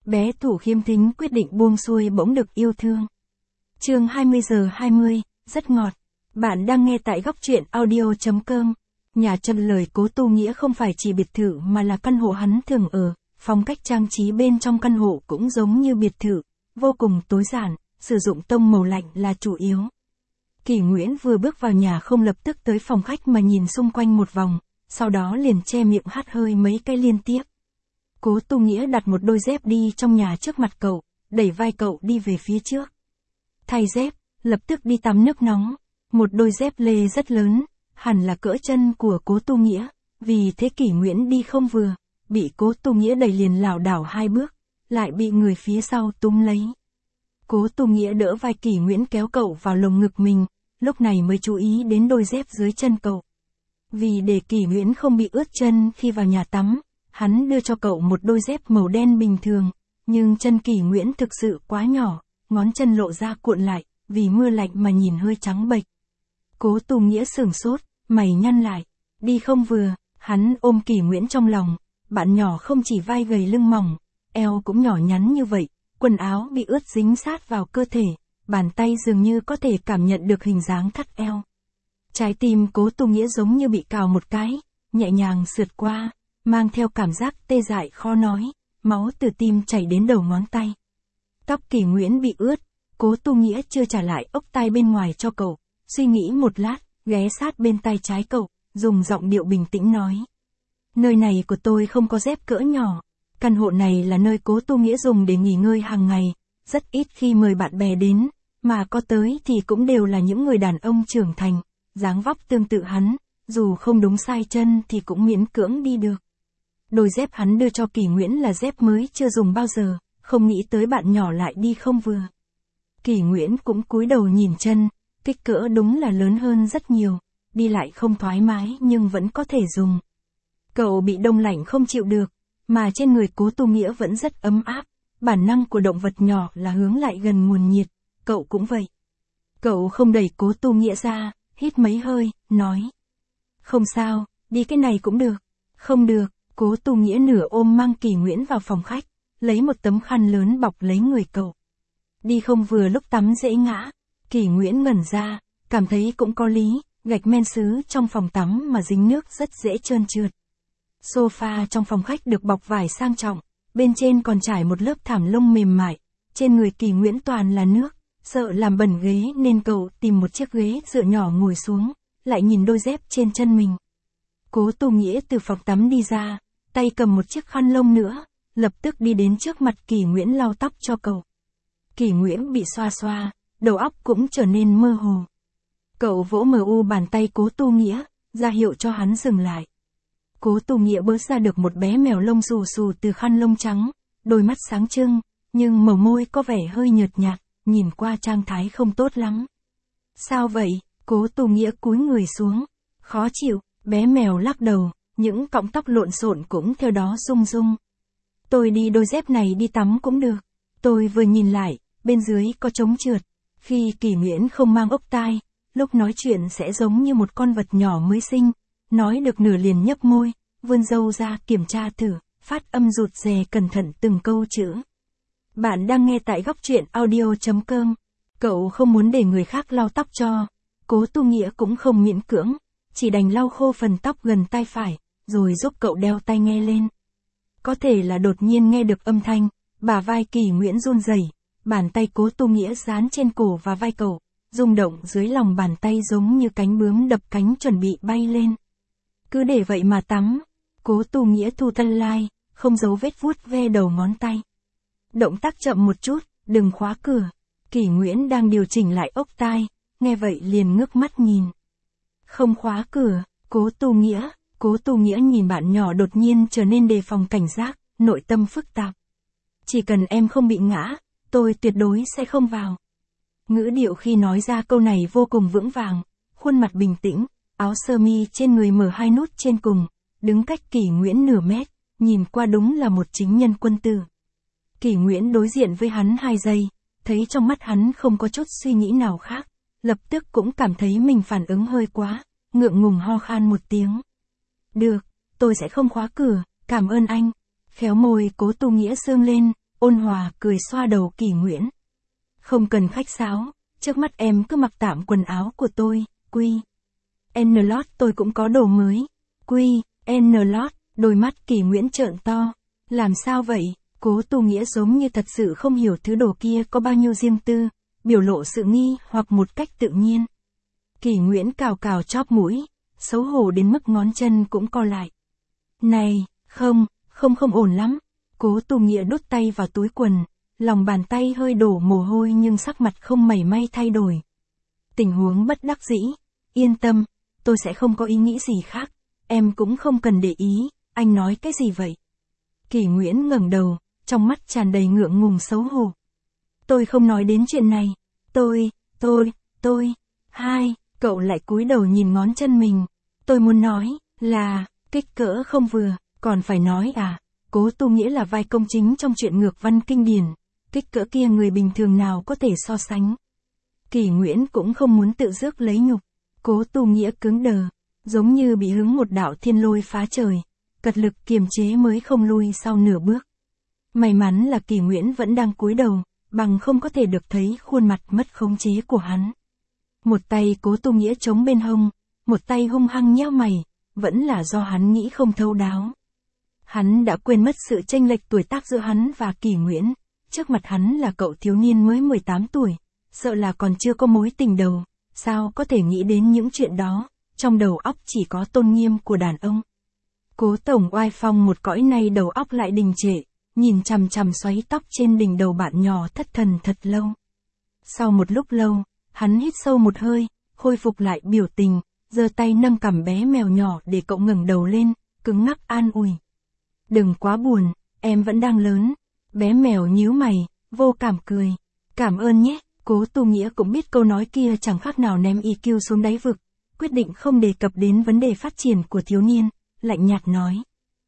Bé Thủ khiêm thính quyết định buông xuôi bỗng được yêu thương. Chương 20:20, rất ngọt. Bạn đang nghe tại góc truyện audio.com. Nhà Chân Lời Cố Tu Nghĩa không phải chỉ biệt thự mà là căn hộ hắn thường ở, phong cách trang trí bên trong căn hộ cũng giống như biệt thự, vô cùng tối giản, sử dụng tông màu lạnh là chủ yếu. Kỷ Nguyễn vừa bước vào nhà không lập tức tới phòng khách mà nhìn xung quanh một vòng, sau đó liền che miệng hắt hơi mấy cái liên tiếp. Cố Tu Nghĩa đặt một đôi dép đi trong nhà trước mặt cậu, đẩy vai cậu đi về phía trước. Thay dép, lập tức đi tắm nước nóng. Một đôi dép lê rất lớn, hẳn là cỡ chân của Cố Tu Nghĩa, vì thế Kỷ Nguyễn đi không vừa, bị Cố Tu Nghĩa đẩy liền lảo đảo hai bước, lại bị người phía sau túm lấy. Cố Tu Nghĩa đỡ vai Kỷ Nguyễn kéo cậu vào lồng ngực mình, lúc này mới chú ý đến đôi dép dưới chân cậu. Vì để Kỷ Nguyễn không bị ướt chân khi vào nhà tắm, hắn đưa cho cậu một đôi dép màu đen bình thường, nhưng chân Kỷ Nguyễn thực sự quá nhỏ, ngón chân lộ ra cuộn lại, vì mưa lạnh mà nhìn hơi trắng bệch. Cố Tu Nghĩa sửng sốt, mày nhăn lại, đi không vừa, hắn ôm Kỷ Nguyễn trong lòng, bạn nhỏ không chỉ vai gầy lưng mỏng, eo cũng nhỏ nhắn như vậy, quần áo bị ướt dính sát vào cơ thể, bàn tay dường như có thể cảm nhận được hình dáng thắt eo. Trái tim Cố Tu Nghĩa giống như bị cào một cái, nhẹ nhàng sượt qua, mang theo cảm giác tê dại khó nói, máu từ tim chảy đến đầu ngón tay. Tóc Kỷ Nguyễn bị ướt, Cố Tu Nghĩa chưa trả lại ốc tai bên ngoài cho cậu, suy nghĩ một lát, ghé sát bên tay trái cậu, dùng giọng điệu bình tĩnh nói. Nơi này của tôi không có dép cỡ nhỏ, căn hộ này là nơi Cố Tu Nghĩa dùng để nghỉ ngơi hàng ngày, rất ít khi mời bạn bè đến, mà có tới thì cũng đều là những người đàn ông trưởng thành, dáng vóc tương tự hắn, dù không đúng size chân thì cũng miễn cưỡng đi được. Đôi dép hắn đưa cho Kỷ Nguyễn là dép mới chưa dùng bao giờ, không nghĩ tới bạn nhỏ lại đi không vừa. Kỷ Nguyễn cũng cúi đầu nhìn chân, kích cỡ đúng là lớn hơn rất nhiều, đi lại không thoải mái nhưng vẫn có thể dùng. Cậu bị đông lạnh không chịu được, mà trên người Cố Tu Nghĩa vẫn rất ấm áp, bản năng của động vật nhỏ là hướng lại gần nguồn nhiệt, cậu cũng vậy. Cậu không đẩy Cố Tu Nghĩa ra, hít mấy hơi, nói. Không sao, đi cái này cũng được. Không được, Cố Tu Nghĩa nửa ôm mang Kỷ Nguyễn vào phòng khách, lấy một tấm khăn lớn bọc lấy người cậu. Đi không vừa lúc tắm dễ ngã, Kỷ Nguyễn ngẩn ra, cảm thấy cũng có lý, gạch men sứ trong phòng tắm mà dính nước rất dễ trơn trượt. Sofa trong phòng khách được bọc vải sang trọng, bên trên còn trải một lớp thảm lông mềm mại, trên người Kỷ Nguyễn toàn là nước, sợ làm bẩn ghế nên cậu tìm một chiếc ghế dựa nhỏ ngồi xuống, lại nhìn đôi dép trên chân mình. Cố Tu Nghĩa từ phòng tắm đi ra, tay cầm một chiếc khăn lông nữa, lập tức đi đến trước mặt Kỷ Nguyễn lau tóc cho cậu. Kỷ Nguyễn bị xoa xoa, đầu óc cũng trở nên mơ hồ. Cậu vỗ bàn tay Cố Tu Nghĩa, ra hiệu cho hắn dừng lại. Cố Tu Nghĩa bớt ra được một bé mèo lông xù xù từ khăn lông trắng, đôi mắt sáng trưng, nhưng màu môi có vẻ hơi nhợt nhạt, nhìn qua trạng thái không tốt lắm. Sao vậy? Cố Tu Nghĩa cúi người xuống. Khó chịu, bé mèo lắc đầu, những cọng tóc lộn xộn cũng theo đó rung rung. Tôi đi đôi dép này đi tắm cũng được. Tôi vừa nhìn lại, bên dưới có trống trượt. Khi Kỷ Nguyễn không mang ốc tai, lúc nói chuyện sẽ giống như một con vật nhỏ mới sinh. Nói được nửa liền nhấp môi, vươn râu ra kiểm tra thử, phát âm rụt rè cẩn thận từng câu chữ. Bạn đang nghe tại góc truyện audio.com. Cậu không muốn để người khác lau tóc cho. Cố Tu Nghĩa cũng không miễn cưỡng, chỉ đành lau khô phần tóc gần tai phải, rồi giúp cậu đeo tai nghe lên. Có thể là đột nhiên nghe được âm thanh, bả vai Kỷ Nguyễn run rẩy, bàn tay Cố Tu Nghĩa dán trên cổ và vai cậu, rung động dưới lòng bàn tay giống như cánh bướm đập cánh chuẩn bị bay lên. Cứ để vậy mà tắm. Cố Tu Nghĩa thu tay lại, không giấu vết vuốt ve đầu ngón tay. Động tác chậm một chút, đừng khóa cửa. Kỷ Nguyễn đang điều chỉnh lại ốc tai, nghe vậy liền ngước mắt nhìn. Không khóa cửa, Cố Tu Nghĩa nhìn bạn nhỏ đột nhiên trở nên đề phòng cảnh giác, nội tâm phức tạp. Chỉ cần em không bị ngã, tôi tuyệt đối sẽ không vào. Ngữ điệu khi nói ra câu này vô cùng vững vàng, khuôn mặt bình tĩnh, áo sơ mi trên người mở hai nút trên cùng, đứng cách Kỷ Nguyễn nửa mét, nhìn qua đúng là một chính nhân quân tử. Kỷ Nguyễn đối diện với hắn 2 giây, thấy trong mắt hắn không có chút suy nghĩ nào khác, lập tức cũng cảm thấy mình phản ứng hơi quá, ngượng ngùng ho khan một tiếng. Được, tôi sẽ không khóa cửa, cảm ơn anh. Khéo môi Cố Tu Nghĩa sương lên, ôn hòa cười xoa đầu Kỷ Nguyễn. Không cần khách sáo, trước mắt em cứ mặc tạm quần áo của tôi, quy. N-Lót tôi cũng có đồ mới. Quy, N-Lót, đôi mắt Kỷ Nguyễn trợn to. Làm sao vậy? Cố Tu Nghĩa giống như thật sự không hiểu thứ đồ kia có bao nhiêu riêng tư, biểu lộ sự nghi hoặc một cách tự nhiên. Kỷ Nguyễn cào cào chóp mũi, xấu hổ đến mức ngón chân cũng co lại. Này, không ổn lắm. Cố Tu Nghĩa đút tay vào túi quần, lòng bàn tay hơi đổ mồ hôi nhưng sắc mặt không mảy may thay đổi. Tình huống bất đắc dĩ, yên tâm, tôi sẽ không có ý nghĩ gì khác, em cũng không cần để ý, anh nói cái gì vậy? Kỷ Nguyễn ngẩng đầu, trong mắt tràn đầy ngượng ngùng xấu hổ. Tôi không nói đến chuyện này, hai, cậu lại cúi đầu nhìn ngón chân mình. Tôi muốn nói, là, kích cỡ không vừa, còn phải nói à, Cố Tu Nghĩa là vai công chính trong truyện ngược văn kinh điển, kích cỡ kia người bình thường nào có thể so sánh. Kỷ Nguyễn cũng không muốn tự rước lấy nhục, Cố Tu Nghĩa cứng đờ, giống như bị hứng một đạo thiên lôi phá trời, cật lực kiềm chế mới không lui sau nửa bước. May mắn là Kỷ Nguyễn vẫn đang cúi đầu, bằng không có thể được thấy khuôn mặt mất khống chế của hắn. Một tay Cố Tu Nghĩa chống bên hông, một tay hung hăng nheo mày, vẫn là do hắn nghĩ không thấu đáo. Hắn đã quên mất sự chênh lệch tuổi tác giữa hắn và Kỷ Nguyễn, trước mặt hắn là cậu thiếu niên mới 18 tuổi, sợ là còn chưa có mối tình đầu, sao có thể nghĩ đến những chuyện đó, trong đầu óc chỉ có tôn nghiêm của đàn ông. Cố tổng oai phong một cõi này đầu óc lại đình trệ, nhìn chằm chằm xoáy tóc trên đỉnh đầu bạn nhỏ thất thần thật lâu. Sau một lúc lâu, hắn hít sâu một hơi, khôi phục lại biểu tình, giơ tay nâng cằm bé mèo nhỏ để cậu ngẩng đầu lên, cứng ngắc an ủi. Đừng quá buồn, em vẫn đang lớn. Bé mèo nhíu mày, vô cảm cười. Cảm ơn nhé. Cố Tu Nghĩa cũng biết câu nói kia chẳng khác nào ném EQ xuống đáy vực, quyết định không đề cập đến vấn đề phát triển của thiếu niên, lạnh nhạt nói.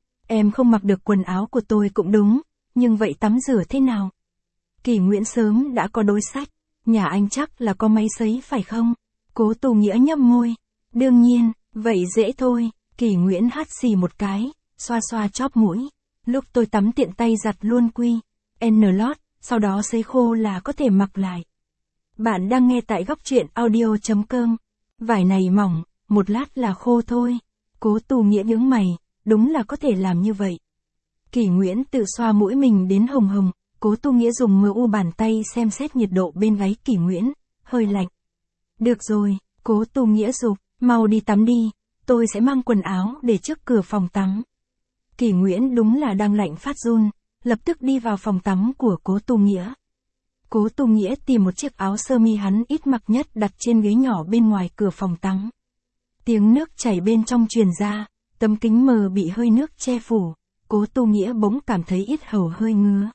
Em không mặc được quần áo của tôi cũng đúng, nhưng vậy tắm rửa thế nào? Kỷ Nguyễn sớm đã có đối sách, nhà anh chắc là có máy sấy phải không? Cố Tu Nghĩa nhấp môi. Đương nhiên, vậy dễ thôi. Kỷ Nguyễn hắt xì một cái, xoa xoa chóp mũi. Lúc tôi tắm tiện tay giặt luôn quy. N-Lót, sau đó sấy khô là có thể mặc lại. Bạn đang nghe tại góc truyện audio.com. Vải này mỏng, một lát là khô thôi. Cố Tu Nghĩa nhướng mày, đúng là có thể làm như vậy. Kỷ Nguyễn tự xoa mũi mình đến hồng hồng, Cố Tu Nghĩa dùng mờ u bàn tay xem xét nhiệt độ bên gáy Kỷ Nguyễn, hơi lạnh. Được rồi, Cố Tu Nghĩa giục, mau đi tắm đi, tôi sẽ mang quần áo để trước cửa phòng tắm. Kỷ Nguyễn đúng là đang lạnh phát run, lập tức đi vào phòng tắm của Cố Tu Nghĩa. Cố Tu Nghĩa tìm một chiếc áo sơ mi hắn ít mặc nhất đặt trên ghế nhỏ bên ngoài cửa phòng tắm. Tiếng nước chảy bên trong truyền ra, tấm kính mờ bị hơi nước che phủ, Cố Tu Nghĩa bỗng cảm thấy yết hầu hơi ngứa.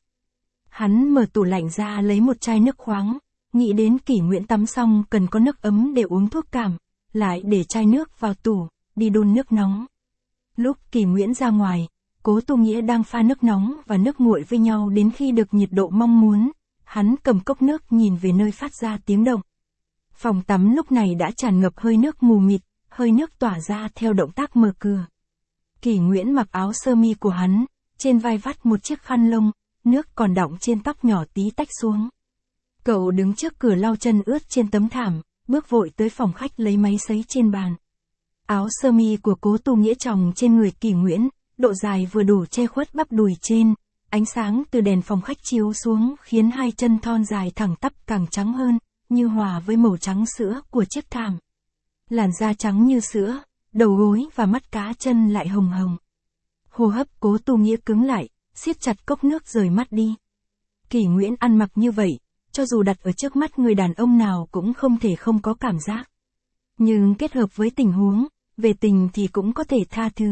Hắn mở tủ lạnh ra lấy một chai nước khoáng, nghĩ đến Kỷ Nguyễn tắm xong cần có nước ấm để uống thuốc cảm, lại để chai nước vào tủ, đi đun nước nóng. Lúc Kỷ Nguyễn ra ngoài, Cố Tu Nghĩa đang pha nước nóng và nước nguội với nhau đến khi được nhiệt độ mong muốn, hắn cầm cốc nước nhìn về nơi phát ra tiếng động. Phòng tắm lúc này đã tràn ngập hơi nước mù mịt, hơi nước tỏa ra theo động tác mở cửa. Kỷ Nguyễn mặc áo sơ mi của hắn, trên vai vắt một chiếc khăn lông, nước còn đọng trên tóc nhỏ tí tách xuống. Cậu đứng trước cửa lau chân ướt trên tấm thảm, bước vội tới phòng khách lấy máy sấy trên bàn. Áo sơ mi của Cố Tu Nghĩa tròng trên người Kỷ Nguyễn, độ dài vừa đủ che khuất bắp đùi trên, ánh sáng từ đèn phòng khách chiếu xuống khiến hai chân thon dài thẳng tắp càng trắng hơn, như hòa với màu trắng sữa của chiếc thảm. Làn da trắng như sữa, đầu gối và mắt cá chân lại hồng hồng. Hô hấp Cố Tu Nghĩa cứng lại, siết chặt cốc nước rời mắt đi. Kỷ Nguyễn ăn mặc như vậy, cho dù đặt ở trước mắt người đàn ông nào cũng không thể không có cảm giác. Nhưng kết hợp với tình huống, về tình thì cũng có thể tha thứ.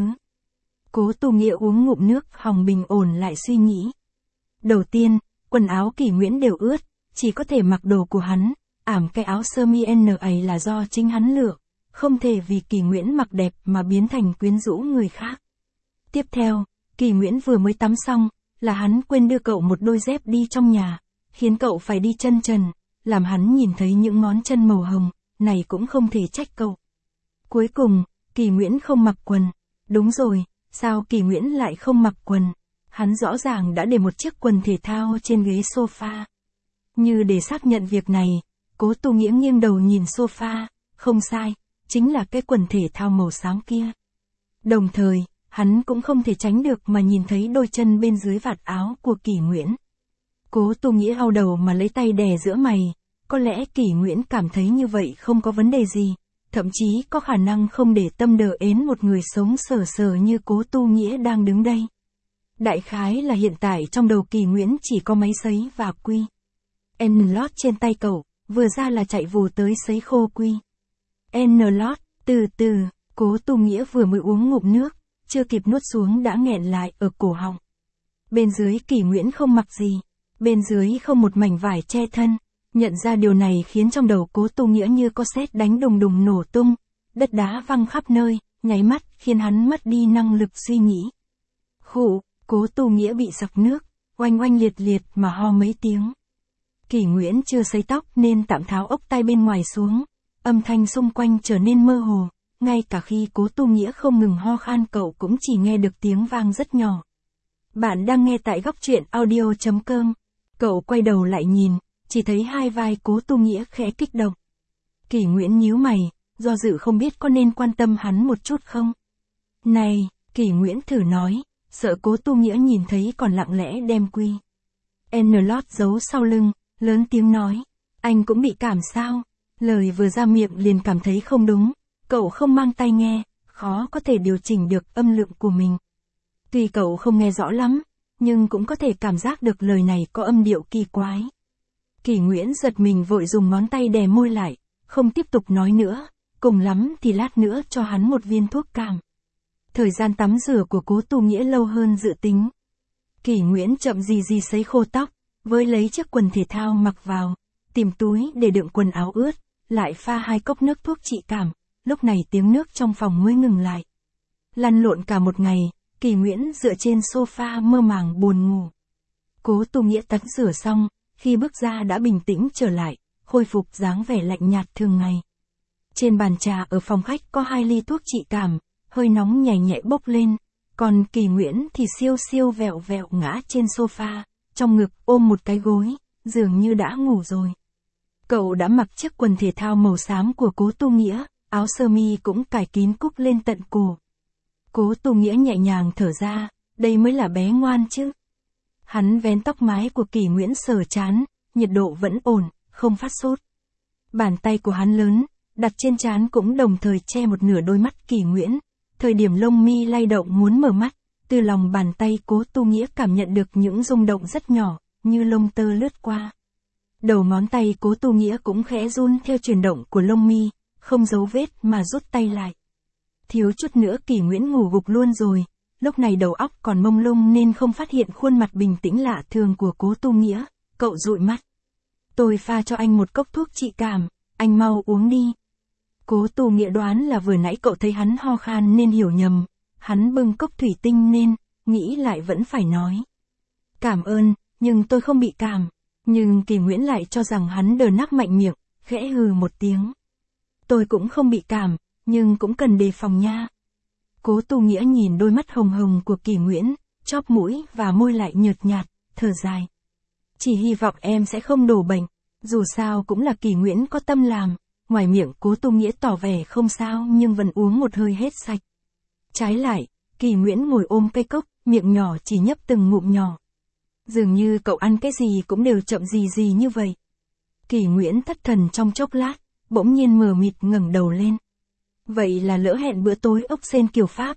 Cố Tu Nghĩa uống ngụm nước hòng bình ổn lại suy nghĩ. Đầu tiên, quần áo Kỷ Nguyễn đều ướt, chỉ có thể mặc đồ của hắn, ảm cái áo sơ mi N ấy là do chính hắn lựa, không thể vì Kỷ Nguyễn mặc đẹp mà biến thành quyến rũ người khác. Tiếp theo, Kỷ Nguyễn vừa mới tắm xong, là hắn quên đưa cậu một đôi dép đi trong nhà, khiến cậu phải đi chân trần, làm hắn nhìn thấy những ngón chân màu hồng, này cũng không thể trách cậu. Cuối cùng, Kỷ Nguyễn không mặc quần. Đúng rồi, sao Kỷ Nguyễn lại không mặc quần? Hắn rõ ràng đã để một chiếc quần thể thao trên ghế sofa. Như để xác nhận việc này, Cố Tu Nghĩa nghiêng đầu nhìn sofa, không sai, chính là cái quần thể thao màu xám kia. Đồng thời, hắn cũng không thể tránh được mà nhìn thấy đôi chân bên dưới vạt áo của Kỷ Nguyễn. Cố Tu Nghĩa đau đầu mà lấy tay đè giữa mày, có lẽ Kỷ Nguyễn cảm thấy như vậy không có vấn đề gì, thậm chí có khả năng không để tâm đờ ến một người sống sờ sờ như Cố Tu Nghĩa đang đứng đây. Đại khái là hiện tại trong đầu Kỷ Nguyễn chỉ có máy sấy và quy. N-Lot trên tay cậu, vừa ra là chạy vù tới sấy khô quy. N-Lot, từ từ, Cố Tu Nghĩa vừa mới uống ngụm nước, chưa kịp nuốt xuống đã nghẹn lại ở cổ họng. Bên dưới Kỷ Nguyễn không mặc gì, bên dưới không một mảnh vải che thân. Nhận ra điều này khiến trong đầu Cố Tu Nghĩa như có sét đánh đùng đùng nổ tung, đất đá văng khắp nơi, nháy mắt khiến hắn mất đi năng lực suy nghĩ. Khụ, Cố Tu Nghĩa bị sặc nước, oanh oanh liệt liệt mà ho mấy tiếng. Kỷ Nguyễn chưa sấy tóc nên tạm tháo ốc tai bên ngoài xuống, âm thanh xung quanh trở nên mơ hồ, ngay cả khi Cố Tu Nghĩa không ngừng ho khan cậu cũng chỉ nghe được tiếng vang rất nhỏ. Bạn đang nghe tại góc truyện audio.com. Cậu quay đầu lại nhìn, chỉ thấy hai vai Cố Tu Nghĩa khẽ kích động. Kỷ Nguyễn nhíu mày, do dự không biết có nên quan tâm hắn một chút không. Này, Kỷ Nguyễn thử nói, sợ Cố Tu Nghĩa nhìn thấy còn lặng lẽ đem quy. N-Lot giấu sau lưng, lớn tiếng nói, anh cũng bị cảm sao? Lời vừa ra miệng liền cảm thấy không đúng, cậu không mang tai nghe, khó có thể điều chỉnh được âm lượng của mình. Tuy cậu không nghe rõ lắm, nhưng cũng có thể cảm giác được lời này có âm điệu kỳ quái. Kỷ Nguyễn giật mình vội dùng ngón tay đè môi lại, không tiếp tục nói nữa, cùng lắm thì lát nữa cho hắn một viên thuốc cảm. Thời gian tắm rửa của Cố Tu Nghĩa lâu hơn dự tính. Kỷ Nguyễn chậm gì sấy khô tóc, với lấy chiếc quần thể thao mặc vào, tìm túi để đựng quần áo ướt, lại pha 2 cốc nước thuốc trị cảm, lúc này tiếng nước trong phòng mới ngừng lại. Lăn lộn cả một ngày, Kỷ Nguyễn dựa trên sofa mơ màng buồn ngủ. Cố Tu Nghĩa tắm rửa xong, khi bước ra đã bình tĩnh trở lại, khôi phục dáng vẻ lạnh nhạt thường ngày. Trên bàn trà ở phòng khách có 2 ly thuốc trị cảm, hơi nóng nhẹ nhẹ bốc lên, còn Kỷ Nguyễn thì siêu vẹo ngã trên sofa, trong ngực ôm một cái gối, dường như đã ngủ rồi. Cậu đã mặc chiếc quần thể thao màu xám của Cố Tu Nghĩa, áo sơ mi cũng cài kín cúc lên tận cổ. Cố Tu Nghĩa nhẹ nhàng thở ra, đây mới là bé ngoan chứ. Hắn vén tóc mái của Kỷ Nguyễn sờ trán, nhiệt độ vẫn ổn, không phát sốt. Bàn tay của hắn lớn, đặt trên trán cũng đồng thời che một nửa đôi mắt Kỷ Nguyễn. Thời điểm lông mi lay động muốn mở mắt, từ lòng bàn tay Cố Tu Nghĩa cảm nhận được những rung động rất nhỏ, như lông tơ lướt qua. Đầu ngón tay Cố Tu Nghĩa cũng khẽ run theo chuyển động của lông mi, không giấu vết mà rút tay lại. Thiếu chút nữa Kỷ Nguyễn ngủ gục luôn rồi, lúc này đầu óc còn mông lung nên không phát hiện khuôn mặt bình tĩnh lạ thường của Cố Tu Nghĩa, cậu dụi mắt. Tôi pha cho anh một cốc thuốc trị cảm, anh mau uống đi. Cố Tu Nghĩa đoán là vừa nãy cậu thấy hắn ho khan nên hiểu nhầm, hắn bưng cốc thủy tinh nên, nghĩ lại vẫn phải nói. Cảm ơn, nhưng tôi không bị cảm. Nhưng Kỷ Nguyễn lại cho rằng hắn đờ nắc mạnh miệng, khẽ hừ một tiếng. Tôi cũng không bị cảm, nhưng cũng cần đề phòng nha. Cố Tu Nghĩa nhìn đôi mắt hồng hồng của Kỷ Nguyễn, chóp mũi và môi lại nhợt nhạt, thở dài. Chỉ hy vọng em sẽ không đổ bệnh, dù sao cũng là Kỷ Nguyễn có tâm làm. Ngoài miệng Cố Tu Nghĩa tỏ vẻ không sao nhưng vẫn uống một hơi hết sạch. Trái lại, Kỷ Nguyễn ngồi ôm cây cốc, miệng nhỏ chỉ nhấp từng ngụm nhỏ. Dường như cậu ăn cái gì cũng đều chậm gì như vậy. Kỷ Nguyễn thất thần trong chốc lát, bỗng nhiên mờ mịt ngẩng đầu lên. Vậy là lỡ hẹn bữa tối ốc sên kiểu Pháp.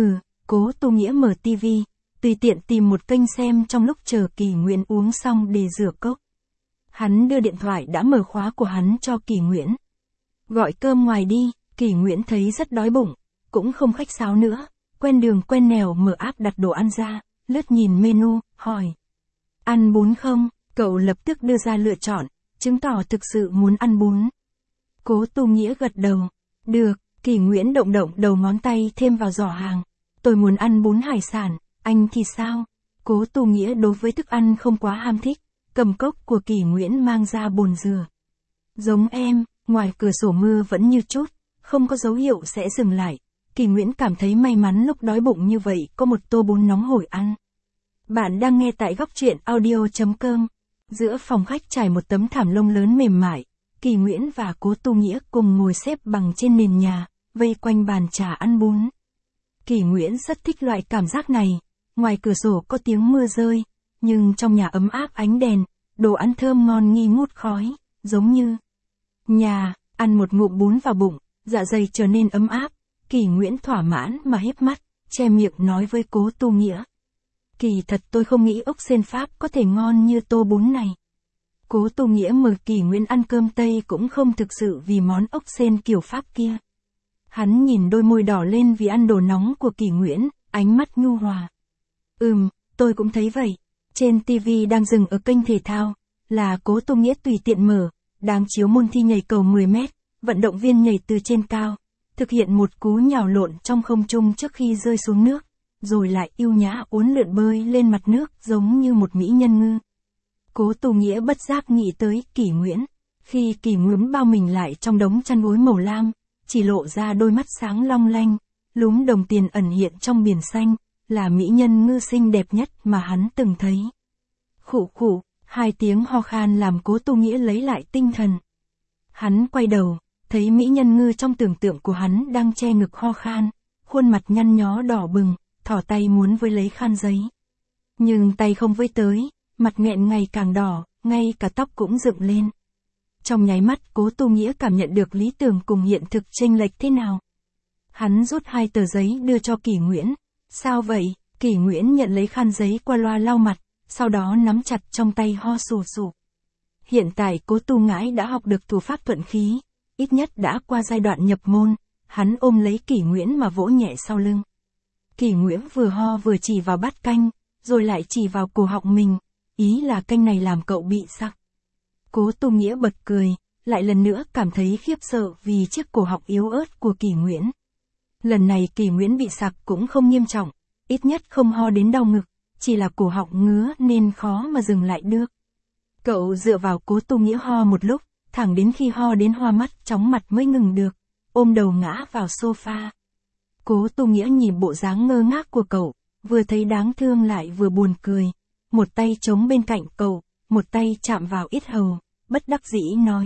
Cố Tu Nghĩa mở tivi, tùy tiện tìm một kênh xem trong lúc chờ Kỷ Nguyễn uống xong để rửa cốc. Hắn đưa điện thoại đã mở khóa của hắn cho Kỷ Nguyễn. Gọi cơm ngoài đi, Kỷ Nguyễn thấy rất đói bụng, cũng không khách sáo nữa, quen đường quen nẻo mở app đặt đồ ăn ra, lướt nhìn menu, hỏi. Ăn bún không? Cậu lập tức đưa ra lựa chọn, chứng tỏ thực sự muốn ăn bún. Cố Tu Nghĩa gật đầu. Được, Kỷ Nguyễn động đầu ngón tay thêm vào giỏ hàng. Tôi muốn ăn bún hải sản, anh thì sao? Cố Tu Nghĩa đối với thức ăn không quá ham thích, cầm cốc của Kỷ Nguyễn mang ra bồn rửa. Giống em, ngoài cửa sổ mưa vẫn như chút, không có dấu hiệu sẽ dừng lại. Kỷ Nguyễn cảm thấy may mắn lúc đói bụng như vậy có một tô bún nóng hổi ăn. Bạn đang nghe tại góc truyện audio.com. Giữa phòng khách trải một tấm thảm lông lớn mềm mại, Kỳ Nguyễn và Cố Tu Nghĩa cùng ngồi xếp bằng trên nền nhà, vây quanh bàn trà ăn bún. Kỳ Nguyễn rất thích loại cảm giác này, ngoài cửa sổ có tiếng mưa rơi, nhưng trong nhà ấm áp ánh đèn, đồ ăn thơm ngon nghi ngút khói, giống như nhà. Ăn một ngụm bún vào bụng, dạ dày trở nên ấm áp, Kỳ Nguyễn thỏa mãn mà híp mắt, che miệng nói với Cố Tu Nghĩa. Kỳ thật tôi không nghĩ ốc sên Pháp có thể ngon như tô bún này. Cố Tu Nghĩa mời Kỳ Nguyễn ăn cơm Tây cũng không thực sự vì món ốc sên kiểu Pháp kia. Hắn nhìn đôi môi đỏ lên vì ăn đồ nóng của Kỳ Nguyễn, ánh mắt nhu hòa. Tôi cũng thấy vậy. Trên TV đang dừng ở kênh thể thao, là Cố Tu Nghĩa tùy tiện mở, đang chiếu môn thi nhảy cầu 10 mét, vận động viên nhảy từ trên cao, thực hiện một cú nhào lộn trong không trung trước khi rơi xuống nước, rồi lại ưu nhã uốn lượn bơi lên mặt nước giống như một mỹ nhân ngư. Cố Tu Nghĩa bất giác nghĩ tới Kỳ Nguyễn, khi Kỳ Nguyễn bao mình lại trong đống chăn gối màu lam, chỉ lộ ra đôi mắt sáng long lanh, lúm đồng tiền ẩn hiện trong biển xanh, là mỹ nhân ngư xinh đẹp nhất mà hắn từng thấy. Khụ khụ, 2 tiếng ho khan làm Cố Tu Nghĩa lấy lại tinh thần. Hắn quay đầu, thấy mỹ nhân ngư trong tưởng tượng của hắn đang che ngực ho khan, khuôn mặt nhăn nhó đỏ bừng, thỏ tay muốn với lấy khăn giấy. Nhưng tay không với tới, mặt nghẹn ngày càng đỏ, ngay cả tóc cũng dựng lên. Trong nháy mắt Cố Tu Nghĩa cảm nhận được lý tưởng cùng hiện thực chênh lệch thế nào. Hắn rút 2 tờ giấy đưa cho Kỳ Nguyễn. Sao vậy? Kỳ Nguyễn nhận lấy khăn giấy qua loa lau mặt, sau đó nắm chặt trong tay ho sù sù. Hiện tại Cố Tu Ngãi đã học được thủ pháp thuận khí, ít nhất đã qua giai đoạn nhập môn, hắn ôm lấy Kỳ Nguyễn mà vỗ nhẹ sau lưng. Kỳ Nguyễn vừa ho vừa chỉ vào bát canh, rồi lại chỉ vào cổ họng mình, ý là canh này làm cậu bị sặc. Cố Tu Nghĩa bật cười, lại lần nữa cảm thấy khiếp sợ vì chiếc cổ họng yếu ớt của Kỳ Nguyễn. Lần này Kỳ Nguyễn bị sặc cũng không nghiêm trọng, ít nhất không ho đến đau ngực, chỉ là cổ họng ngứa nên khó mà dừng lại được. Cậu dựa vào Cố Tu Nghĩa ho một lúc, thẳng đến khi ho đến hoa mắt chóng mặt mới ngừng được, ôm đầu ngã vào sofa. Cố Tu Nghĩa nhìn bộ dáng ngơ ngác của cậu, vừa thấy đáng thương lại vừa buồn cười. Một tay chống bên cạnh cậu, một tay chạm vào yết hầu, bất đắc dĩ nói.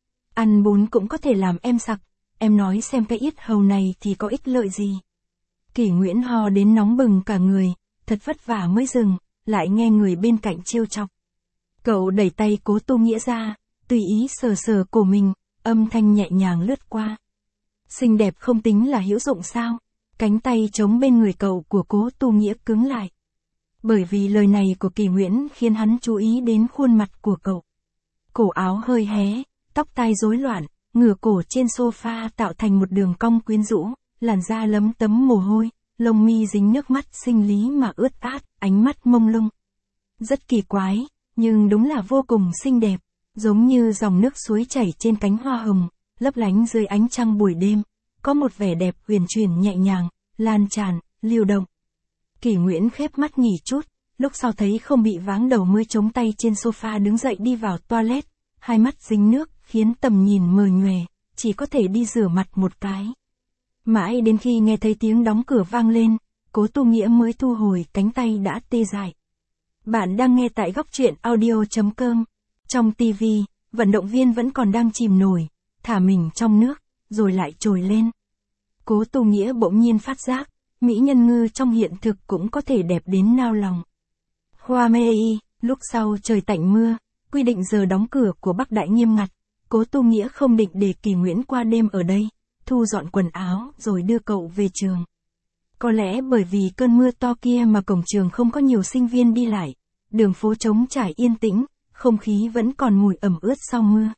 Ăn bún cũng có thể làm em sặc, em nói xem cái yết hầu này thì có ích lợi gì. Kỳ Nguyễn ho đến nóng bừng cả người, thật vất vả mới dừng, lại nghe người bên cạnh trêu chọc. Cậu đẩy tay Cố Tu Nghĩa ra, tùy ý sờ sờ cổ mình, âm thanh nhẹ nhàng lướt qua. Xinh đẹp không tính là hữu dụng sao? Cánh tay chống bên người cậu của Cố Tu Nghĩa cứng lại. Bởi vì lời này của Kỳ Nguyễn khiến hắn chú ý đến khuôn mặt của cậu. Cổ áo hơi hé, tóc tai rối loạn, ngửa cổ trên sofa tạo thành một đường cong quyến rũ, làn da lấm tấm mồ hôi, lông mi dính nước mắt sinh lý mà ướt át, ánh mắt mông lung. Rất kỳ quái, nhưng đúng là vô cùng xinh đẹp, giống như dòng nước suối chảy trên cánh hoa hồng, lấp lánh dưới ánh trăng buổi đêm, có một vẻ đẹp huyền chuyển nhẹ nhàng, lan tràn, liều động. Kỳ Nguyễn khép mắt nghỉ chút, lúc sau thấy không bị váng đầu mới chống tay trên sofa đứng dậy đi vào toilet, 2 mắt dính nước khiến tầm nhìn mờ nhòe, chỉ có thể đi rửa mặt một cái. Mãi đến khi nghe thấy tiếng đóng cửa vang lên, Cố Tu Nghĩa mới thu hồi cánh tay đã tê dại. Bạn đang nghe tại góc truyện audio.com. Trong TV, vận động viên vẫn còn đang chìm nổi, thả mình trong nước, rồi lại trồi lên. Cố Tu Nghĩa bỗng nhiên phát giác, mỹ nhân ngư trong hiện thực cũng có thể đẹp đến nao lòng. Hoa mê y, lúc sau trời tạnh mưa, quy định giờ đóng cửa của Bắc Đại nghiêm ngặt, Cố Tu Nghĩa không định để Kỳ Nguyễn qua đêm ở đây, thu dọn quần áo rồi đưa cậu về trường. Có lẽ bởi vì cơn mưa to kia mà cổng trường không có nhiều sinh viên đi lại, đường phố trống trải yên tĩnh, không khí vẫn còn mùi ẩm ướt sau mưa.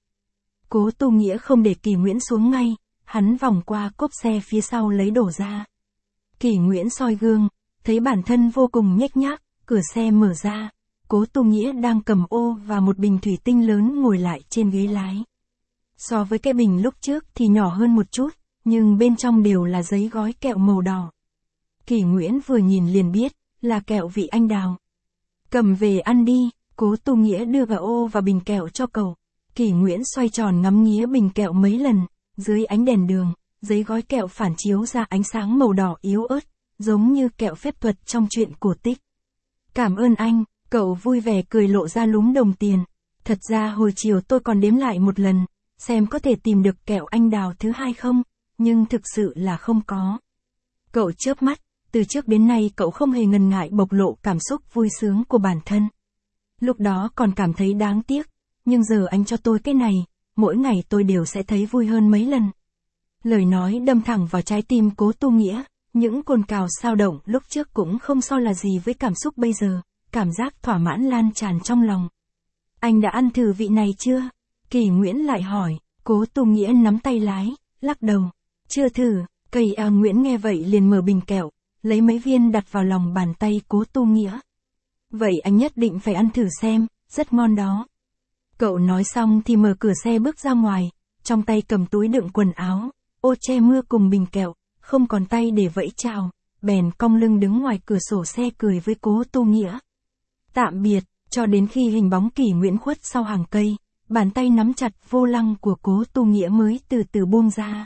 Cố Tu Nghĩa không để Kỳ Nguyễn xuống ngay, hắn vòng qua cốp xe phía sau lấy đồ ra. Kỳ Nguyễn soi gương, thấy bản thân vô cùng nhếch nhác, cửa xe mở ra, Cố Tu Nghĩa đang cầm ô và một bình thủy tinh lớn ngồi lại trên ghế lái. So với cái bình lúc trước thì nhỏ hơn một chút, nhưng bên trong đều là giấy gói kẹo màu đỏ. Kỳ Nguyễn vừa nhìn liền biết, là kẹo vị anh đào. Cầm về ăn đi, Cố Tu Nghĩa đưa vào ô và bình kẹo cho cậu. Kỳ Nguyễn xoay tròn ngắm nghía bình kẹo mấy lần, dưới ánh đèn đường, giấy gói kẹo phản chiếu ra ánh sáng màu đỏ yếu ớt, giống như kẹo phép thuật trong truyện cổ tích. Cảm ơn anh, cậu vui vẻ cười lộ ra lúm đồng tiền. Thật ra hồi chiều tôi còn đếm lại một lần, xem có thể tìm được kẹo anh đào thứ hai không, nhưng thực sự là không có. Cậu chớp mắt, từ trước đến nay cậu không hề ngần ngại bộc lộ cảm xúc vui sướng của bản thân. Lúc đó còn cảm thấy đáng tiếc, nhưng giờ anh cho tôi cái này, mỗi ngày tôi đều sẽ thấy vui hơn mấy lần. Lời nói đâm thẳng vào trái tim Cố Tu Nghĩa, những cồn cào sao động lúc trước cũng không so là gì với cảm xúc bây giờ, cảm giác thỏa mãn lan tràn trong lòng. Anh đã ăn thử vị này chưa? Kỳ Nguyễn lại hỏi, Cố Tu Nghĩa nắm tay lái, lắc đầu. Chưa thử, Cây Nguyễn nghe vậy liền mở bình kẹo, lấy mấy viên đặt vào lòng bàn tay Cố Tu Nghĩa. Vậy anh nhất định phải ăn thử xem, rất ngon đó. Cậu nói xong thì mở cửa xe bước ra ngoài, trong tay cầm túi đựng quần áo, ô che mưa cùng bình kẹo, không còn tay để vẫy chào, bèn cong lưng đứng ngoài cửa sổ xe cười với Cố Tu Nghĩa. Tạm biệt, cho đến khi hình bóng Kỳ Nguyễn khuất sau hàng cây, bàn tay nắm chặt vô lăng của Cố Tu Nghĩa mới từ từ buông ra.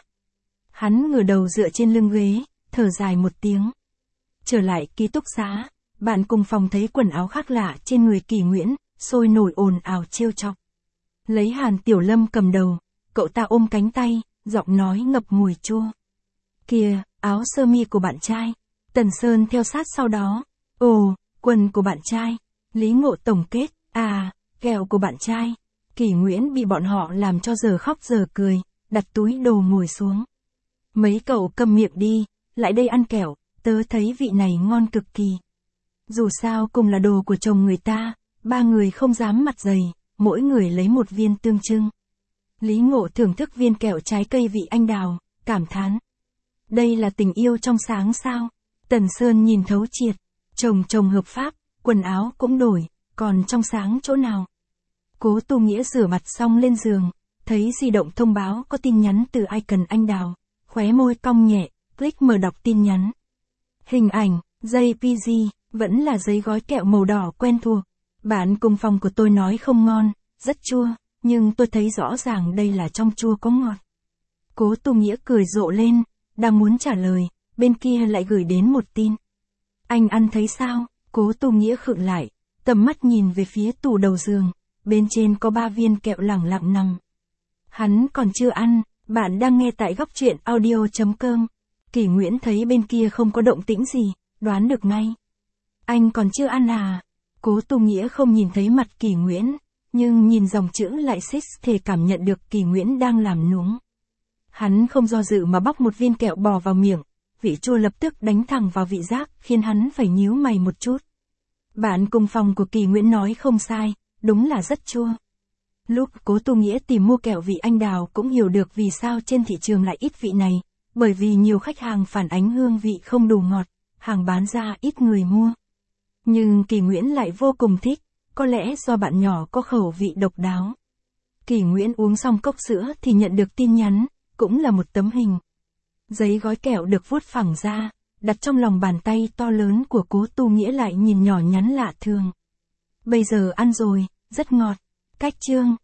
Hắn ngửa đầu dựa trên lưng ghế, thở dài một tiếng. Trở lại ký túc xá, bạn cùng phòng thấy quần áo khác lạ trên người Kỳ Nguyễn, sôi nổi ồn ào trêu chọc. Lấy Hàn Tiểu Lâm cầm đầu, cậu ta ôm cánh tay, giọng nói ngập mùi chua. Kìa, áo sơ mi của bạn trai. Tần Sơn theo sát sau đó. Ồ, quần của bạn trai. Lý Ngộ tổng kết, ghẹo của bạn trai. Kỳ Nguyễn bị bọn họ làm cho giờ khóc giờ cười, đặt túi đồ ngồi xuống. Mấy cậu câm miệng đi, lại đây ăn kẹo, tớ thấy vị này ngon cực kỳ. Dù sao cùng là đồ của chồng người ta, ba người không dám mặt dày, mỗi người lấy một viên tương trưng. Lý Ngộ thưởng thức viên kẹo trái cây vị anh đào, cảm thán. Đây là tình yêu trong sáng sao? Tần Sơn nhìn thấu triệt, chồng hợp pháp, quần áo cũng đổi, còn trong sáng chỗ nào? Cố Tu Nghĩa rửa mặt xong lên giường, thấy di động thông báo có tin nhắn từ icon anh đào, khóe môi cong nhẹ, click mở đọc tin nhắn. Hình ảnh, JPG, vẫn là giấy gói kẹo màu đỏ quen thuộc. Bạn cùng phòng của tôi nói không ngon, rất chua, nhưng tôi thấy rõ ràng đây là trong chua có ngọt. Cố Tu Nghĩa cười rộ lên, đang muốn trả lời, bên kia lại gửi đến một tin. Anh ăn thấy sao? Cố Tu Nghĩa khựng lại, tầm mắt nhìn về phía tủ đầu giường, bên trên có 3 viên kẹo lẳng lặng nằm. Hắn còn chưa ăn, bạn đang nghe tại góc truyện audio.com. Kỳ Nguyễn thấy bên kia không có động tĩnh gì, đoán được ngay. Anh còn chưa ăn à? Cố Tu Nghĩa không nhìn thấy mặt Kỳ Nguyễn, nhưng nhìn dòng chữ lại xích thể cảm nhận được Kỳ Nguyễn đang làm nũng. Hắn không do dự mà bóc một viên kẹo bò vào miệng, vị chua lập tức đánh thẳng vào vị giác, khiến hắn phải nhíu mày một chút. Bạn cùng phòng của Kỳ Nguyễn nói không sai, đúng là rất chua. Lúc Cố Tu Nghĩa tìm mua kẹo vị anh đào cũng hiểu được vì sao trên thị trường lại ít vị này, bởi vì nhiều khách hàng phản ánh hương vị không đủ ngọt, hàng bán ra ít người mua. Nhưng Kỳ Nguyễn lại vô cùng thích, có lẽ do bạn nhỏ có khẩu vị độc đáo. Kỳ Nguyễn uống xong cốc sữa thì nhận được tin nhắn, cũng là một tấm hình. Giấy gói kẹo được vuốt phẳng ra, đặt trong lòng bàn tay to lớn của Cố Tu Nghĩa lại nhìn nhỏ nhắn lạ thường. Bây giờ ăn rồi, rất ngọt. Cách chương